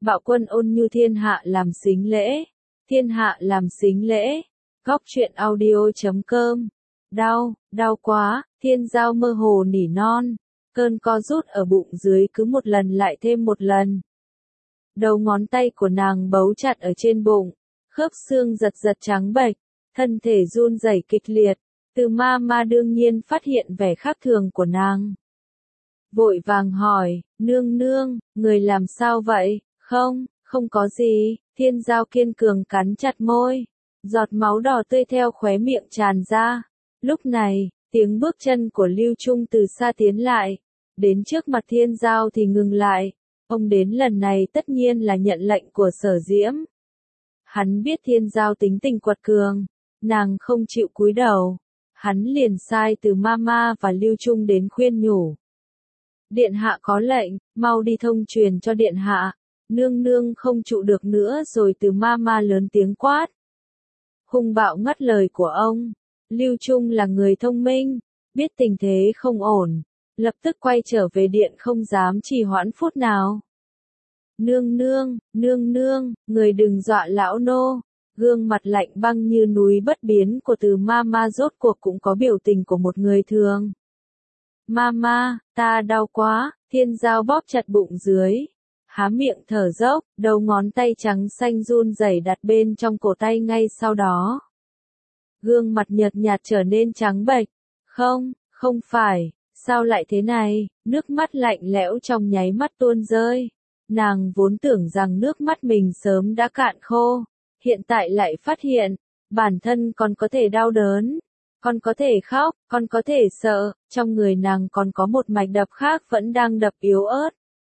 Bạo quân ôn nhu thiên hạ làm xính lễ. Thiên hạ làm xính lễ. Góc truyện audio.com. Đau quá, Thiên Giao mơ hồ nỉ non. Cơn co rút ở bụng dưới cứ một lần lại thêm một lần. Đầu ngón tay của nàng bấu chặt ở trên bụng. Khớp xương giật giật trắng bệch. Thân thể run rẩy kịch liệt. Từ ma đương nhiên phát hiện vẻ khác thường của nàng. Vội vàng hỏi, nương nương, người làm sao vậy? Không có gì. Thiên Giao kiên cường cắn chặt môi. Giọt máu đỏ tươi theo khóe miệng tràn ra. Lúc này, tiếng bước chân của Lưu Trung từ xa tiến lại. Đến trước mặt Thiên Giao thì ngừng lại. Ông đến lần này tất nhiên là nhận lệnh của Sở Diễm. Hắn biết Thiên Giao tính tình quật cường. Nàng không chịu cúi đầu. Hắn liền sai từ Mama và Lưu Trung đến khuyên nhủ. Điện hạ có lệnh, mau đi thông truyền cho điện hạ. Nương nương không trụ được nữa rồi. Từ Mama lớn tiếng quát. Hung bạo ngắt lời của ông. Lưu Trung là người thông minh, biết tình thế không ổn, lập tức quay trở về điện không dám trì hoãn phút nào. Nương nương, người đừng dọa lão nô. Gương mặt lạnh băng như núi bất biến của Từ Mama rốt cuộc cũng có biểu tình của một người thường. Mama, ta đau quá. Thiên Giao bóp chặt bụng dưới, há miệng thở dốc, đầu ngón tay trắng xanh run rẩy đặt bên trong cổ tay ngay sau đó. Gương mặt nhợt nhạt trở nên trắng bệch. Không phải, sao lại thế này? Nước mắt lạnh lẽo trong nháy mắt tuôn rơi. Nàng vốn tưởng rằng nước mắt mình sớm đã cạn khô, hiện tại lại phát hiện, bản thân còn có thể đau đớn, còn có thể khóc, còn có thể sợ, trong người nàng còn có một mạch đập khác vẫn đang đập yếu ớt.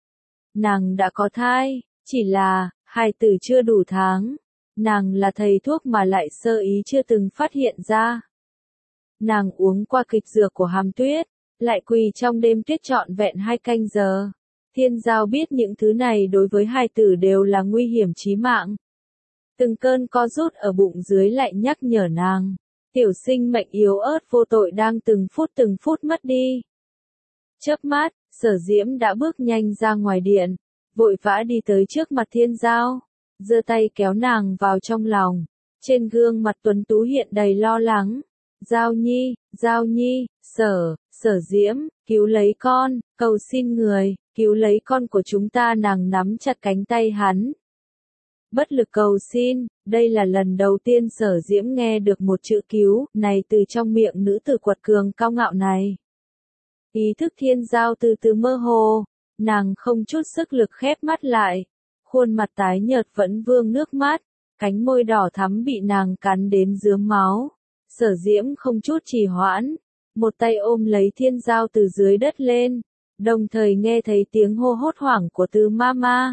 Nàng đã có thai, chỉ là, hài tử chưa đủ tháng. Nàng là thầy thuốc mà lại sơ ý chưa từng phát hiện ra. Nàng uống qua kịch dược của Hàm Tuyết, lại quỳ trong đêm tuyết trọn vẹn 2 canh giờ. Thiên Giao biết những thứ này đối với hài tử đều là nguy hiểm chí mạng. Từng cơn co rút ở bụng dưới lại nhắc nhở nàng. Tiểu sinh mệnh yếu ớt vô tội đang từng phút mất đi. Chớp mắt, Sở Diễm đã bước nhanh ra ngoài điện, vội vã đi tới trước mặt Thiên Giao, giơ tay kéo nàng vào trong lòng. Trên gương mặt tuấn tú hiện đầy lo lắng. Giao Nhi, Sở Diễm, cứu lấy con, cầu xin người, cứu lấy con của chúng ta. Nàng nắm chặt cánh tay hắn, bất lực cầu xin. Đây là lần đầu tiên Sở Diễm nghe được một chữ cứu này từ trong miệng nữ tử quật cường cao ngạo này. Ý thức Thiên Giao từ từ mơ hồ, nàng không chút sức lực khép mắt lại, khuôn mặt tái nhợt vẫn vương nước mắt, cánh môi đỏ thắm bị nàng cắn đến rướm máu. Sở Diễm không chút trì hoãn, một tay ôm lấy Thiên Giao từ dưới đất lên, đồng thời nghe thấy tiếng hô hốt hoảng của Từ Mama.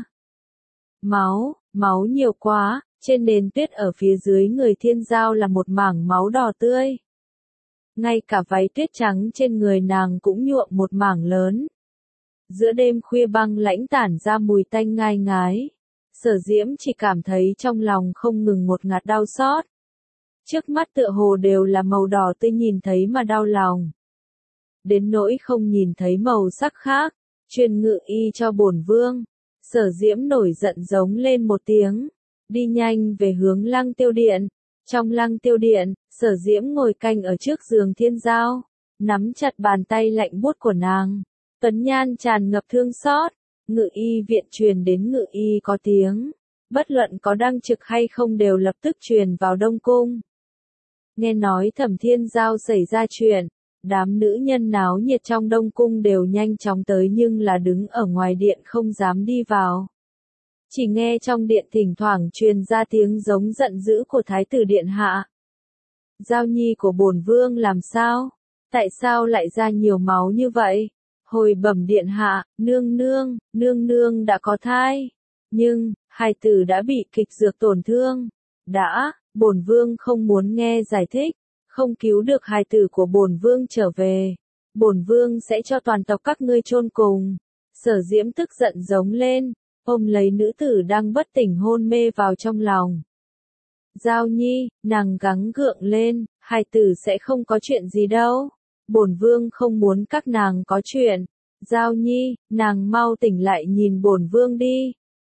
Máu nhiều quá. Trên nền tuyết ở phía dưới người Thiên Giao là một mảng máu đỏ tươi. Ngay cả váy tuyết trắng trên người nàng cũng nhuộm một mảng lớn. Giữa đêm khuya băng lãnh tản ra mùi tanh ngai ngái. Sở Diễm chỉ cảm thấy trong lòng không ngừng một ngạt đau xót. Trước mắt tựa hồ đều là màu đỏ tươi nhìn thấy mà đau lòng. Đến nỗi không nhìn thấy màu sắc khác, truyền ngự y cho bổn vương. Sở Diễm nổi giận giống lên một tiếng, đi nhanh về hướng Lăng Tiêu Điện. Trong Lăng Tiêu Điện, Sở Diễm ngồi canh ở trước giường Thiên Giao, nắm chặt bàn tay lạnh buốt của nàng. Tuấn nhan tràn ngập thương xót. Ngự y viện truyền đến ngự y có tiếng, bất luận có đăng trực hay không đều lập tức truyền vào Đông Cung. Nghe nói Thẩm Thiên Giao xảy ra chuyện, đám nữ nhân náo nhiệt trong Đông Cung đều nhanh chóng tới nhưng là đứng ở ngoài điện không dám đi vào. Chỉ nghe trong điện thỉnh thoảng truyền ra tiếng giống giận dữ của Thái tử điện hạ. Giao Nhi của bổn vương làm sao? Tại sao lại ra nhiều máu như vậy? Hồi bẩm điện hạ, nương nương đã có thai. Nhưng, hài tử đã bị kịch dược tổn thương. Bổn vương không muốn nghe giải thích. Không cứu được hài tử của bổn vương trở về, bổn vương sẽ cho toàn tộc các ngươi chôn cùng. Sở Diễm tức giận giống lên, ôm lấy nữ tử đang bất tỉnh hôn mê vào trong lòng. Giao Nhi, nàng gắng gượng lên, hài tử sẽ không có chuyện gì đâu. Bổn vương không muốn các nàng có chuyện. Giao Nhi, nàng mau tỉnh lại nhìn bổn vương đi.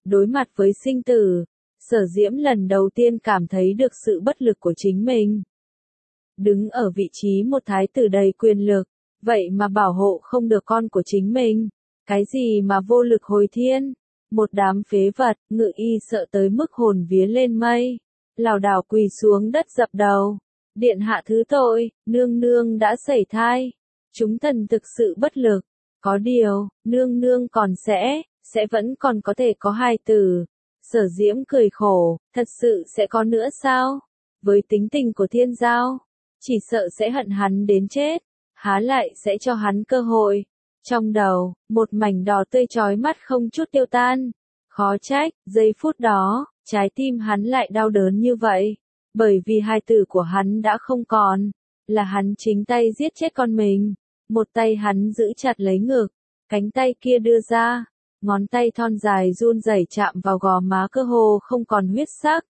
Đối mặt với sinh tử, Sở Diễm lần đầu tiên cảm thấy được sự bất lực của chính mình. Đứng ở vị trí một thái tử đầy quyền lực, vậy mà bảo hộ không được con của chính mình. Cái gì mà vô lực hồi thiên? Một đám phế vật, Ngự Y sợ tới mức hồn vía lên mây, lảo đảo quỳ xuống đất dập đầu. Điện hạ thứ tội, nương nương đã sẩy thai. Chúng thần thực sự bất lực. Có điều, nương nương còn sẽ vẫn còn có thể có hài tử. Sở Diễm cười khổ, thật sự sẽ có nữa sao? Với tính tình của Thiên Giao, chỉ sợ sẽ hận hắn đến chết, há lại sẽ cho hắn cơ hội. Trong đầu, một mảnh đỏ tươi chói mắt không chút tiêu tan. Khó trách, giây phút đó, trái tim hắn lại đau đớn như vậy. Bởi vì hài tử của hắn đã không còn, là hắn chính tay giết chết con mình. Một tay hắn giữ chặt lấy ngực, cánh tay kia đưa ra, ngón tay thon dài run rẩy chạm vào gò má cơ hồ không còn huyết sắc.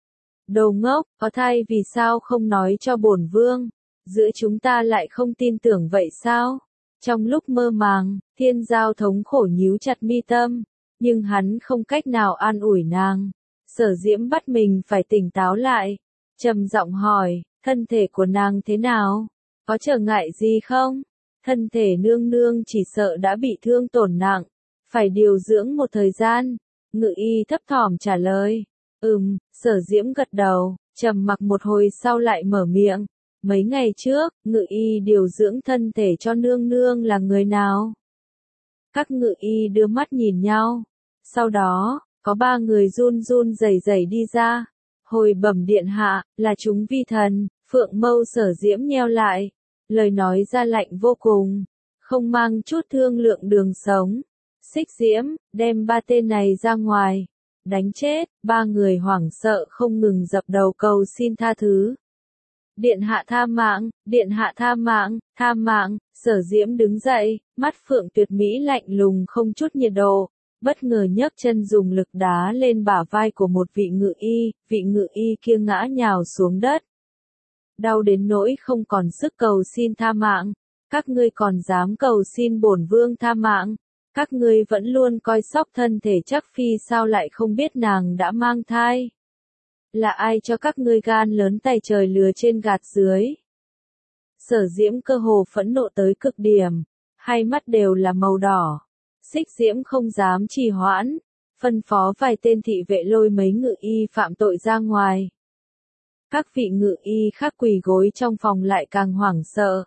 Đồ ngốc, có thai vì sao không nói cho bổn vương? Giữa chúng ta lại không tin tưởng vậy sao? Trong lúc mơ màng, Thiên Giao thống khổ nhíu chặt mi tâm, nhưng hắn không cách nào an ủi nàng. Sở Diễm bắt mình phải tỉnh táo lại, trầm giọng hỏi, thân thể của nàng thế nào? Có trở ngại gì không? Thân thể nương nương chỉ sợ đã bị thương tổn nặng, phải điều dưỡng một thời gian. Ngự Y thấp thỏm trả lời. Sở Diễm gật đầu, trầm mặc một hồi sau lại mở miệng. Mấy ngày trước, Ngự Y điều dưỡng thân thể cho nương nương là người nào? Các Ngự Y đưa mắt nhìn nhau. Sau đó, có 3 người run run rẩy rẩy đi ra. Hồi bẩm điện hạ, là chúng vi thần. Phượng mâu Sở Diễm nheo lại. Lời nói ra lạnh vô cùng, không mang chút thương lượng đường sống. Xích Diễm, đem 3 tên này ra ngoài. Đánh chết, 3 người hoảng sợ không ngừng dập đầu cầu xin tha thứ. Điện hạ tha mạng, điện hạ tha mạng, tha mạng. Sở Diễm đứng dậy, mắt phượng tuyệt mỹ lạnh lùng không chút nhiệt độ. Bất ngờ nhấc chân dùng lực đá lên bả vai của một vị Ngự Y kia ngã nhào xuống đất. Đau đến nỗi không còn sức cầu xin tha mạng. Các ngươi còn dám cầu xin bổn vương tha mạng? Các ngươi vẫn luôn coi sóc thân thể chắc phi sao lại không biết nàng đã mang thai? Là ai cho các ngươi gan lớn tay trời lừa trên gạt dưới? Sở Diễm cơ hồ phẫn nộ tới cực điểm, hai mắt đều là màu đỏ. Xích Diễm không dám trì hoãn, phân phó vài tên thị vệ lôi mấy Ngự Y phạm tội ra ngoài. Các vị Ngự Y khác quỳ gối trong phòng lại càng hoảng sợ.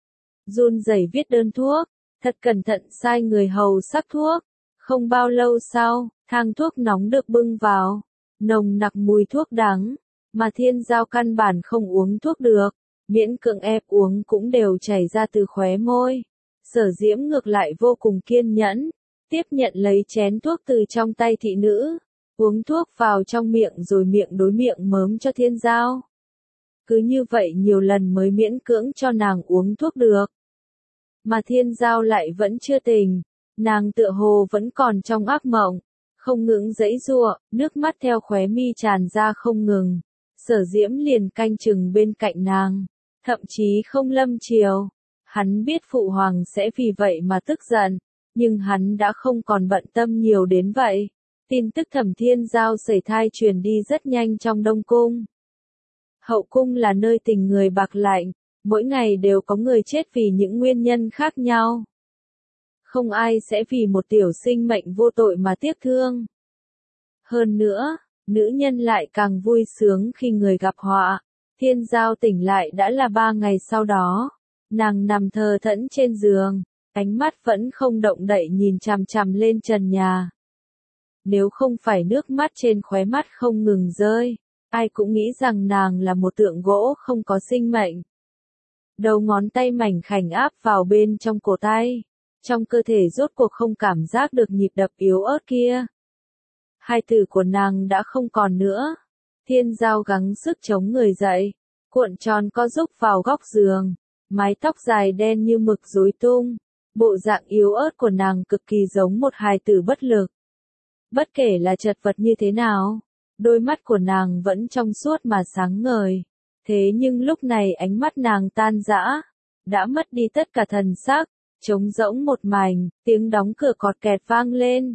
Run rẩy viết đơn thuốc, thật cẩn thận sai người hầu sắc thuốc. Không bao lâu sau, thang thuốc nóng được bưng vào, nồng nặc mùi thuốc đắng, mà Thiên Giao căn bản không uống thuốc được, miễn cưỡng ép uống cũng đều chảy ra từ khóe môi. Sở Diễm ngược lại vô cùng kiên nhẫn, tiếp nhận lấy chén thuốc từ trong tay thị nữ, uống thuốc vào trong miệng rồi miệng đối miệng mớm cho Thiên Giao. Cứ như vậy nhiều lần mới miễn cưỡng cho nàng uống thuốc được. Mà Thiên Giao lại vẫn chưa tỉnh, nàng tựa hồ vẫn còn trong ác mộng, không ngừng giãy giụa, nước mắt theo khóe mi tràn ra không ngừng. Sở Diễm liền canh chừng bên cạnh nàng, thậm chí không lâm chiều. Hắn biết phụ hoàng sẽ vì vậy mà tức giận, nhưng hắn đã không còn bận tâm nhiều đến vậy. Tin tức Thẩm Thiên Giao sẩy thai truyền đi rất nhanh trong Đông Cung. Hậu cung là nơi tình người bạc lạnh, mỗi ngày đều có người chết vì những nguyên nhân khác nhau. Không ai sẽ vì một tiểu sinh mệnh vô tội mà tiếc thương. Hơn nữa, nữ nhân lại càng vui sướng khi người gặp họa. Thiên Giao tỉnh lại đã là 3 ngày sau đó. Nàng nằm thờ thẫn trên giường, ánh mắt vẫn không động đậy nhìn chằm chằm lên trần nhà. Nếu không phải nước mắt trên khóe mắt không ngừng rơi, ai cũng nghĩ rằng nàng là một tượng gỗ không có sinh mệnh. Đầu ngón tay mảnh khảnh áp vào bên trong cổ tay, trong cơ thể rốt cuộc không cảm giác được nhịp đập yếu ớt kia. Hai tử của nàng đã không còn nữa. Thiên Giao gắng sức chống người dậy, cuộn tròn co rúc vào góc giường, mái tóc dài đen như mực rối tung. Bộ dạng yếu ớt của nàng cực kỳ giống một hài tử bất lực. Bất kể là chật vật như thế nào, đôi mắt của nàng vẫn trong suốt mà sáng ngời. Thế nhưng lúc này ánh mắt nàng tan rã, đã mất đi tất cả thần sắc, trống rỗng một mảnh, tiếng đóng cửa cọt kẹt vang lên.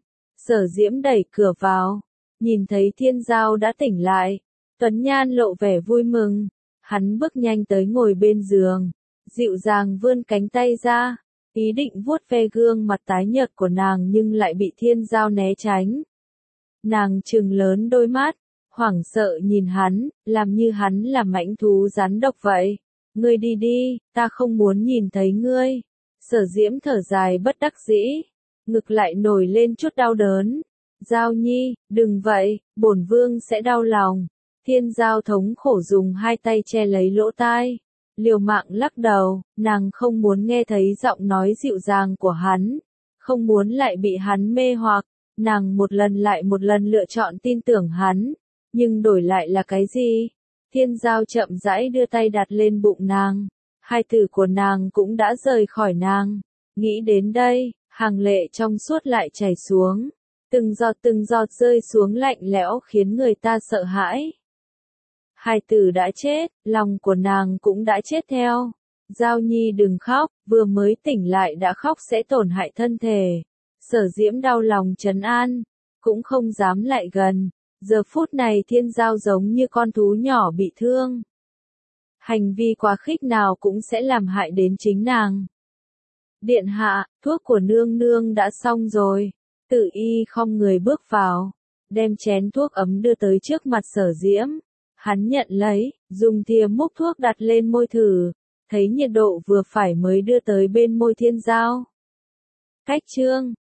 Sở Diễm đẩy cửa vào, nhìn thấy Thiên Giao đã tỉnh lại, Tuấn Nhan lộ vẻ vui mừng, hắn bước nhanh tới ngồi bên giường, dịu dàng vươn cánh tay ra, ý định vuốt ve gương mặt tái nhợt của nàng nhưng lại bị Thiên Giao né tránh. Nàng trừng lớn đôi mắt, hoảng sợ nhìn hắn, làm như hắn là mãnh thú rắn độc vậy. Ngươi đi đi, ta không muốn nhìn thấy ngươi. Sở Diễm thở dài bất đắc dĩ, ngực lại nổi lên chút đau đớn. Giao Nhi, đừng vậy, bổn vương sẽ đau lòng. Thiên Giao thống khổ dùng hai tay che lấy lỗ tai, liều mạng lắc đầu, nàng không muốn nghe thấy giọng nói dịu dàng của hắn, không muốn lại bị hắn mê hoặc, nàng một lần lại một lần lựa chọn tin tưởng hắn, nhưng đổi lại là cái gì? Thiên Giao chậm rãi đưa tay đặt lên bụng nàng, hai tử của nàng cũng đã rời khỏi nàng, nghĩ đến đây, hàng lệ trong suốt lại chảy xuống, từng giọt rơi xuống lạnh lẽo khiến người ta sợ hãi. Hai tử đã chết, lòng của nàng cũng đã chết theo. Giao Nhi đừng khóc, vừa mới tỉnh lại đã khóc sẽ tổn hại thân thể. Sở Diễm đau lòng trấn an, cũng không dám lại gần. Giờ phút này Thiên Giao giống như con thú nhỏ bị thương. Hành vi quá khích nào cũng sẽ làm hại đến chính nàng. Điện hạ, thuốc của nương nương đã xong rồi. Tử y khom người bước vào, đem chén thuốc ấm đưa tới trước mặt Sở Diễm. Hắn nhận lấy, dùng thìa múc thuốc đặt lên môi thử, thấy nhiệt độ vừa phải mới đưa tới bên môi Thiên Giao. Cách chương